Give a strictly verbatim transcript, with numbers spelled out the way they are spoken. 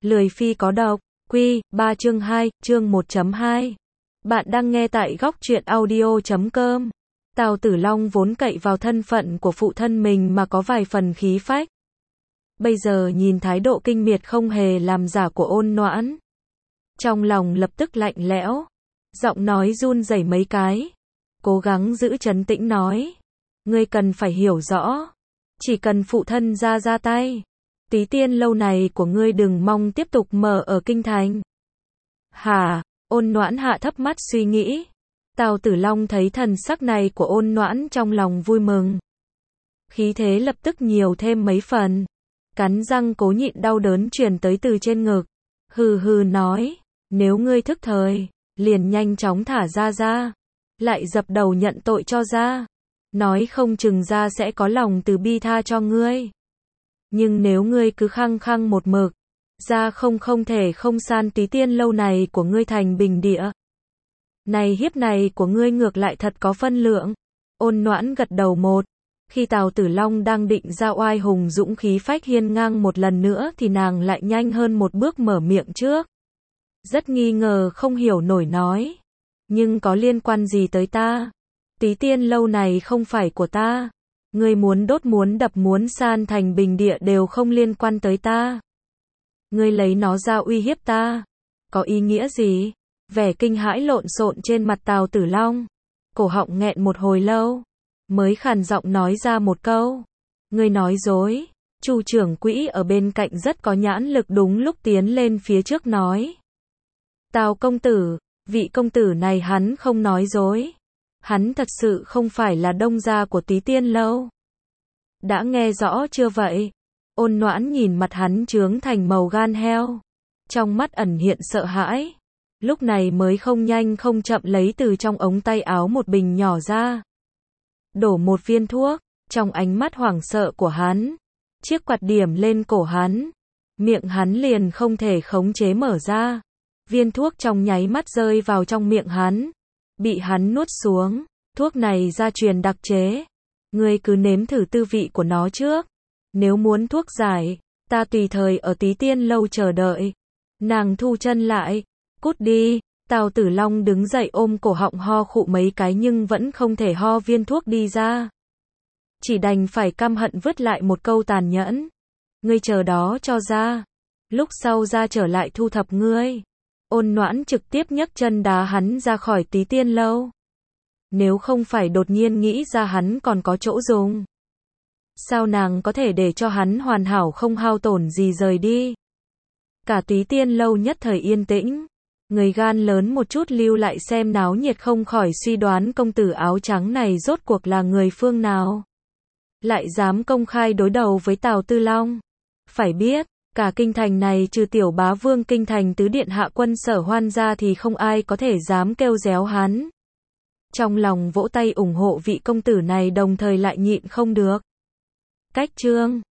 Lười phi có độc, Quy, ba chương hai, chương một chấm hai. Bạn đang nghe tại góc truyện audio chấm com. Tào Tử Long vốn cậy vào thân phận của phụ thân mình mà có vài phần khí phách. Bây giờ nhìn thái độ kinh miệt không hề làm giả của Ôn Noãn. Trong lòng lập tức lạnh lẽo. Giọng nói run rẩy mấy cái. Cố gắng giữ trấn tĩnh nói. Ngươi cần phải hiểu rõ. Chỉ cần phụ thân ra ra tay. Tí tiên lâu này của ngươi đừng mong tiếp tục mở ở kinh thành. Hả? Ôn Noãn hạ thấp mắt suy nghĩ. Tào Tử Long thấy thần sắc này của Ôn Noãn trong lòng vui mừng. Khí thế lập tức nhiều thêm mấy phần. Cắn răng cố nhịn đau đớn truyền tới từ trên ngực. Hừ hừ nói. Nếu ngươi thức thời, liền nhanh chóng thả ra ra. Lại dập đầu nhận tội cho ra. Nói không chừng ra sẽ có lòng từ bi tha cho ngươi. Nhưng nếu ngươi cứ khăng khăng một mực, ra không không thể không san tí tiên lâu này của ngươi thành bình địa. Này hiếp này của ngươi ngược lại thật có phân lượng. Ôn Noãn gật đầu một. Khi Tào Tử Long đang định ra oai hùng dũng khí phách hiên ngang một lần nữa thì nàng lại nhanh hơn một bước mở miệng trước. Rất nghi ngờ không hiểu nổi nói. Nhưng có liên quan gì tới ta? Tí tiên lâu này không phải của ta. Ngươi muốn đốt muốn đập muốn san thành bình địa đều không liên quan tới ta. Ngươi lấy nó ra uy hiếp ta. Có ý nghĩa gì? Vẻ kinh hãi lộn xộn trên mặt Tào Tử Long. Cổ họng nghẹn một hồi lâu. Mới khàn giọng nói ra một câu. Ngươi nói dối. Chu trưởng quỹ ở bên cạnh rất có nhãn lực đúng lúc tiến lên phía trước nói. Tào công tử, vị công tử này hắn không nói dối. Hắn thật sự không phải là đông gia của Tí tiên lâu. Đã nghe rõ chưa vậy? Ôn Noãn nhìn mặt hắn trướng thành màu gan heo. Trong mắt ẩn hiện sợ hãi. Lúc này mới không nhanh không chậm lấy từ trong ống tay áo một bình nhỏ ra. Đổ một viên thuốc, trong ánh mắt hoảng sợ của hắn. Chiếc quạt điểm lên cổ hắn. Miệng hắn liền không thể khống chế mở ra. Viên thuốc trong nháy mắt rơi vào trong miệng hắn. Bị hắn nuốt xuống. Thuốc này gia truyền đặc chế. Ngươi cứ nếm thử tư vị của nó trước. Nếu muốn thuốc giải, ta tùy thời ở Tí tiên lâu chờ đợi. Nàng thu chân lại. Cút đi. Tào Tử Long đứng dậy ôm cổ họng ho khụ mấy cái nhưng vẫn không thể ho viên thuốc đi ra. Chỉ đành phải căm hận vứt lại một câu tàn nhẫn. Ngươi chờ đó cho ra. Lúc sau ra trở lại thu thập ngươi. Ôn Noãn trực tiếp nhấc chân đá hắn ra khỏi Tí tiên lâu. Nếu không phải đột nhiên nghĩ ra hắn còn có chỗ dùng. Sao nàng có thể để cho hắn hoàn hảo không hao tổn gì rời đi. Cả Tí tiên lâu nhất thời yên tĩnh. Người gan lớn một chút lưu lại xem náo nhiệt không khỏi suy đoán công tử áo trắng này rốt cuộc là người phương nào. Lại dám công khai đối đầu với Tào Tư Long. Phải biết, cả kinh thành này trừ tiểu bá vương kinh thành tứ điện hạ quân Sở Hoan ra thì không ai có thể dám kêu réo hắn. Trong lòng vỗ tay ủng hộ vị công tử này đồng thời lại nhịn không được. Cách chương